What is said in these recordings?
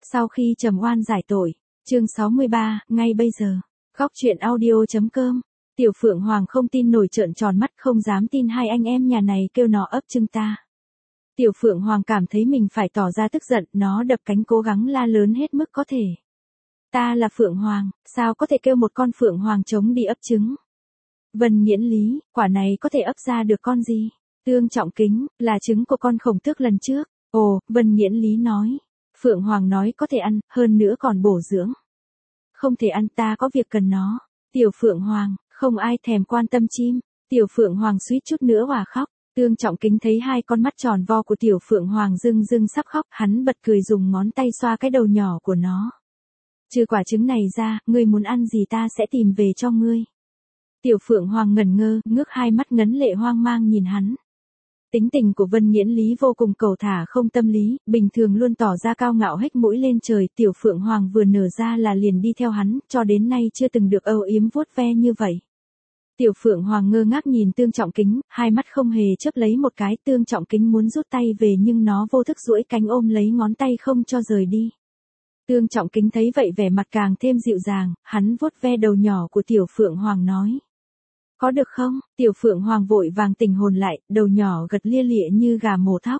Sau khi trầm oan giải tội, chương 63, ngay bây giờ. Góc truyện audio.com. Tiểu Phượng Hoàng không tin nổi trợn tròn mắt, không dám tin hai anh em nhà này kêu nó ấp trứng ta. Tiểu Phượng Hoàng cảm thấy mình phải tỏ ra tức giận, nó đập cánh cố gắng la lớn hết mức có thể. Ta là Phượng Hoàng, sao có thể kêu một con Phượng Hoàng trống đi ấp trứng? Vân Nghiễn Lý, quả này có thể ấp ra được con gì? Tương Trọng Kính, là trứng của con Khổng Tước lần trước. Ồ, Vân Nghiễn Lý nói. Phượng Hoàng nói có thể ăn, hơn nữa còn bổ dưỡng. Không thể ăn, ta có việc cần nó. Tiểu Phượng Hoàng, không ai thèm quan tâm chim. Tiểu Phượng Hoàng suýt chút nữa òa khóc. Tương Trọng Kính thấy hai con mắt tròn vo của Tiểu Phượng Hoàng rưng rưng sắp khóc, hắn bật cười dùng ngón tay xoa cái đầu nhỏ của nó. Trừ quả trứng này ra, ngươi muốn ăn gì ta sẽ tìm về cho ngươi. Tiểu Phượng Hoàng ngẩn ngơ, ngước hai mắt ngấn lệ hoang mang nhìn hắn. Tính tình của Vân Nghiễn Lý vô cùng cầu thả không tâm lý, bình thường luôn tỏ ra cao ngạo hếch mũi lên trời. Tiểu Phượng Hoàng vừa nở ra là liền đi theo hắn, cho đến nay chưa từng được âu yếm vuốt ve như vậy. Tiểu Phượng Hoàng ngơ ngác nhìn Tương Trọng Kính, hai mắt không hề chớp lấy một cái. Tương Trọng Kính muốn rút tay về nhưng nó vô thức duỗi cánh ôm lấy ngón tay không cho rời đi. Tương Trọng Kính thấy vậy vẻ mặt càng thêm dịu dàng, hắn vuốt ve đầu nhỏ của Tiểu Phượng Hoàng nói. Có được không? Tiểu Phượng Hoàng vội vàng tỉnh hồn lại, đầu nhỏ gật lia lịa như gà mổ thóc.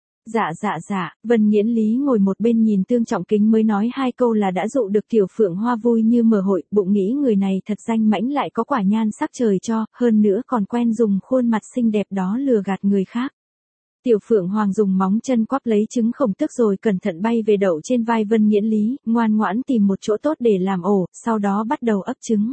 Dạ, Vân Nghiễn Lý ngồi một bên nhìn Tương Trọng Kính mới nói hai câu là đã dụ được Tiểu Phượng Hoa vui như mở hội, bụng nghĩ người này thật danh mãnh lại có quả nhan sắc trời cho, hơn nữa còn quen dùng khuôn mặt xinh đẹp đó lừa gạt người khác. Tiểu Phượng Hoàng dùng móng chân quắp lấy trứng Khổng Tước rồi cẩn thận bay về đậu trên vai Vân Nghiễn Lý, ngoan ngoãn tìm một chỗ tốt để làm ổ, sau đó bắt đầu ấp trứng.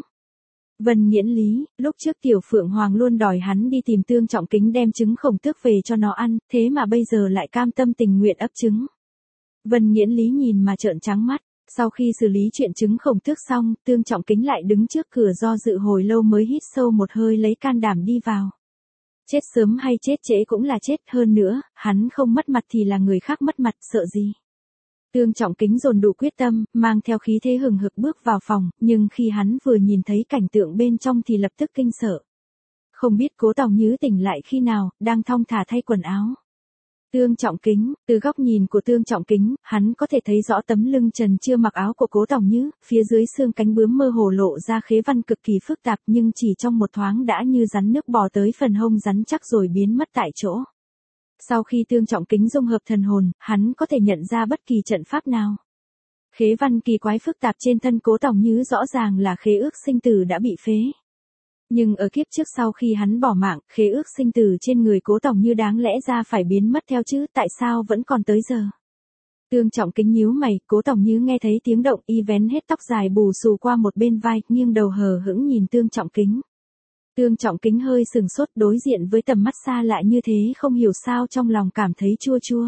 Vân Nghiễn Lý, lúc trước Tiểu Phượng Hoàng luôn đòi hắn đi tìm Tương Trọng Kính đem trứng Khổng Tước về cho nó ăn, thế mà bây giờ lại cam tâm tình nguyện ấp trứng. Vân Nghiễn Lý nhìn mà trợn trắng mắt, sau khi xử lý chuyện trứng Khổng Tước xong, Tương Trọng Kính lại đứng trước cửa do dự hồi lâu mới hít sâu một hơi lấy can đảm đi vào. Chết sớm hay chết trễ cũng là chết, hơn nữa, hắn không mất mặt thì là người khác mất mặt, sợ gì. Tương Trọng Kính dồn đủ quyết tâm, mang theo khí thế hừng hực bước vào phòng, nhưng khi hắn vừa nhìn thấy cảnh tượng bên trong thì lập tức kinh sợ. Không biết Cố Tòng Nhứ tỉnh lại khi nào, đang thong thả thay quần áo. Tương Trọng Kính, từ góc nhìn của Tương Trọng Kính, hắn có thể thấy rõ tấm lưng trần chưa mặc áo của Cố Tòng Nhứ, phía dưới xương cánh bướm mơ hồ lộ ra khế văn cực kỳ phức tạp nhưng chỉ trong một thoáng đã như rắn nước bò tới phần hông rắn chắc rồi biến mất tại chỗ. Sau khi Tương Trọng Kính dung hợp thần hồn, hắn có thể nhận ra bất kỳ trận pháp nào. Khế văn kỳ quái phức tạp trên thân Cố Tòng Nhứ rõ ràng là khế ước sinh tử đã bị phế. Nhưng ở kiếp trước sau khi hắn bỏ mạng, khế ước sinh tử trên người Cố Tòng Nhứ đáng lẽ ra phải biến mất theo chứ, tại sao vẫn còn tới giờ? Tương Trọng Kính nhíu mày, Cố Tòng Nhứ nghe thấy tiếng động y vén hết tóc dài bù xù qua một bên vai, nghiêng đầu hờ hững nhìn Tương Trọng Kính. Tương Trọng Kính hơi sừng sốt đối diện với tầm mắt xa lạ như thế không hiểu sao trong lòng cảm thấy chua chua.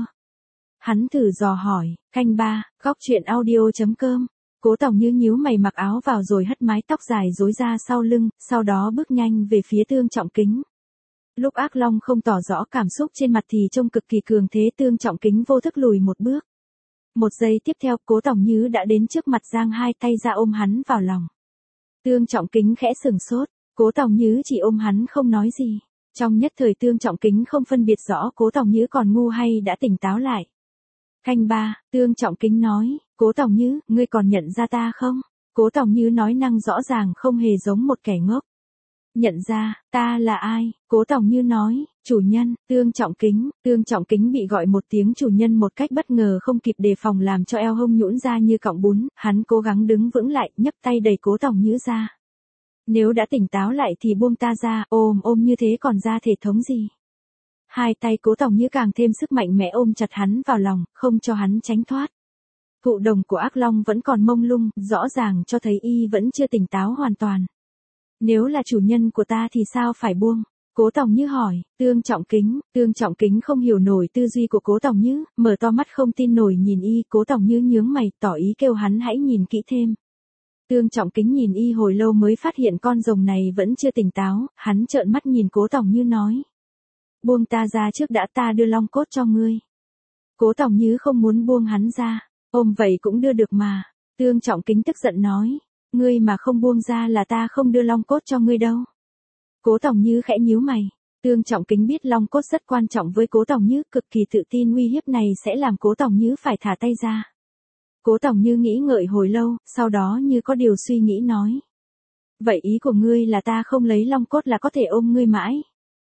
Hắn thử dò hỏi, canh ba, góc truyện audio.com. Cố Tòng Nhứ nhíu mày mặc áo vào rồi hất mái tóc dài rối ra sau lưng, sau đó bước nhanh về phía Tương Trọng Kính. Lúc Ác Long không tỏ rõ cảm xúc trên mặt thì trông cực kỳ cường thế, Tương Trọng Kính vô thức lùi một bước. Một giây tiếp theo Cố Tòng Nhứ đã đến trước mặt giang hai tay ra ôm hắn vào lòng. Tương Trọng Kính khẽ sừng sốt. Cố Tòng Nhứ chỉ ôm hắn không nói gì. Trong nhất thời Tương Trọng Kính không phân biệt rõ Cố Tòng Nhứ còn ngu hay đã tỉnh táo lại. Canh ba, Tương Trọng Kính nói, Cố Tòng Nhứ, ngươi còn nhận ra ta không? Cố Tòng Nhứ nói năng rõ ràng không hề giống một kẻ ngốc. Nhận ra, ta là ai? Cố Tòng Nhứ nói, chủ nhân, Tương Trọng Kính bị gọi một tiếng chủ nhân một cách bất ngờ không kịp đề phòng làm cho eo hông nhũn ra như cọng bún, hắn cố gắng đứng vững lại, nhấc tay đẩy Cố Tòng Nhứ ra. Nếu đã tỉnh táo lại thì buông ta ra, ôm như thế còn ra thể thống gì. Hai tay Cố Tòng Nhứ càng thêm sức mạnh mẽ ôm chặt hắn vào lòng, không cho hắn tránh thoát. Thụ đồng của Ác Long vẫn còn mông lung, rõ ràng cho thấy y vẫn chưa tỉnh táo hoàn toàn. Nếu là chủ nhân của ta thì sao phải buông? Cố Tòng Nhứ hỏi. Tương Trọng Kính không hiểu nổi tư duy của Cố Tòng Nhứ, mở to mắt không tin nổi nhìn y. Cố Tòng Nhứ nhướng mày tỏ ý kêu hắn hãy nhìn kỹ thêm. Tương Trọng Kính nhìn y hồi lâu mới phát hiện con rồng này vẫn chưa tỉnh táo, hắn trợn mắt nhìn Cố Tòng Nhứ nói. Buông ta ra trước đã, ta đưa long cốt cho ngươi. Cố Tòng Nhứ không muốn buông hắn ra, ôm vậy cũng đưa được mà. Tương Trọng Kính tức giận nói, ngươi mà không buông ra là ta không đưa long cốt cho ngươi đâu. Cố Tòng Nhứ khẽ nhíu mày. Tương Trọng Kính biết long cốt rất quan trọng với Cố Tòng Nhứ, cực kỳ tự tin uy hiếp này sẽ làm Cố Tòng Nhứ phải thả tay ra. Cố Tòng Như nghĩ ngợi hồi lâu, sau đó như có điều suy nghĩ nói. Vậy ý của ngươi là ta không lấy long cốt là có thể ôm ngươi mãi?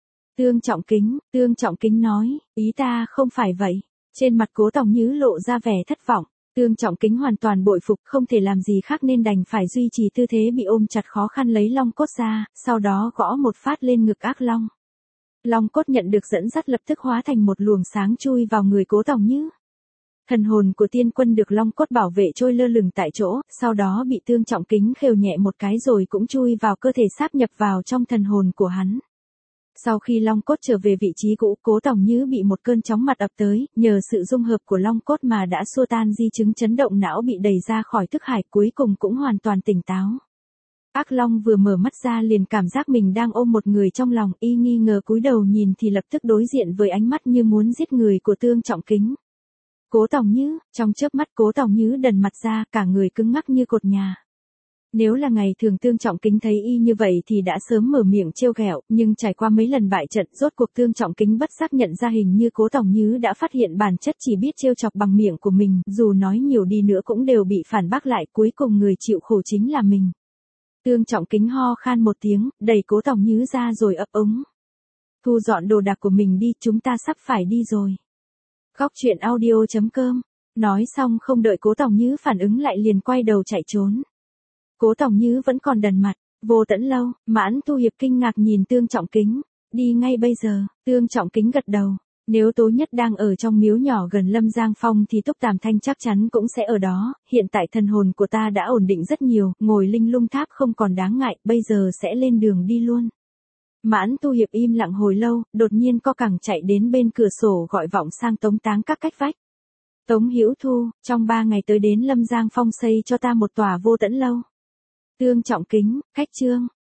Tương Trọng Kính nói, ý ta không phải vậy. Trên mặt Cố Tòng Như lộ ra vẻ thất vọng. Tương Trọng Kính hoàn toàn bội phục, không thể làm gì khác nên đành phải duy trì tư thế bị ôm chặt khó khăn lấy long cốt ra, sau đó gõ một phát lên ngực ác long. Long cốt nhận được dẫn dắt lập tức hóa thành một luồng sáng chui vào người Cố Tòng Như. Thần hồn của tiên quân được long cốt bảo vệ trôi lơ lửng tại chỗ, sau đó bị Tương Trọng Kính khều nhẹ một cái rồi cũng chui vào cơ thể sáp nhập vào trong thần hồn của hắn. Sau khi long cốt trở về vị trí cũ, Cố Tòng Như bị một cơn chóng mặt ập tới, nhờ sự dung hợp của long cốt mà đã xua tan di chứng chấn động não bị đẩy ra khỏi thức hải, cuối cùng cũng hoàn toàn tỉnh táo. Ác long vừa mở mắt ra liền cảm giác mình đang ôm một người trong lòng, y nghi ngờ cúi đầu nhìn thì lập tức đối diện với ánh mắt như muốn giết người của Tương Trọng Kính. Cố Tòng Như, trong chớp mắt Cố Tòng Như đần mặt ra, cả người cứng ngắc như cột nhà. Nếu là ngày thường Tương Trọng Kính thấy y như vậy thì đã sớm mở miệng trêu ghẹo, nhưng trải qua mấy lần bại trận, rốt cuộc Tương Trọng Kính bất giác nhận ra hình như Cố Tòng Như đã phát hiện bản chất chỉ biết trêu chọc bằng miệng của mình, dù nói nhiều đi nữa cũng đều bị phản bác lại, cuối cùng người chịu khổ chính là mình. Tương Trọng Kính ho khan một tiếng, đẩy Cố Tòng Như ra rồi ấp úng. Thu dọn đồ đạc của mình đi, chúng ta sắp phải đi rồi. Góc truyện audio.com. Nói xong không đợi Cố Tòng Như phản ứng lại liền quay đầu chạy trốn. Cố Tòng Như vẫn còn đần mặt. Vô Tẫn Lâu, Mãn Tu Hiệp kinh ngạc nhìn Tương Trọng Kính. Đi ngay bây giờ. Tương Trọng Kính gật đầu. Nếu Tố Nhất đang ở trong miếu nhỏ gần Lâm Giang Phong thì Túc Tàm Thanh chắc chắn cũng sẽ ở đó. Hiện tại thần hồn của ta đã ổn định rất nhiều, ngồi linh lung tháp không còn đáng ngại, bây giờ sẽ lên đường đi luôn. Mãn Tu Hiệp im lặng hồi lâu, đột nhiên co cẳng chạy đến bên cửa sổ gọi vọng sang Tống Táng Các cách vách. Tống Hữu Thu, trong 3 ngày tới đến Lâm Giang Phong xây cho ta một tòa Vô Tẫn Lâu. Tương Trọng Kính, khách trương.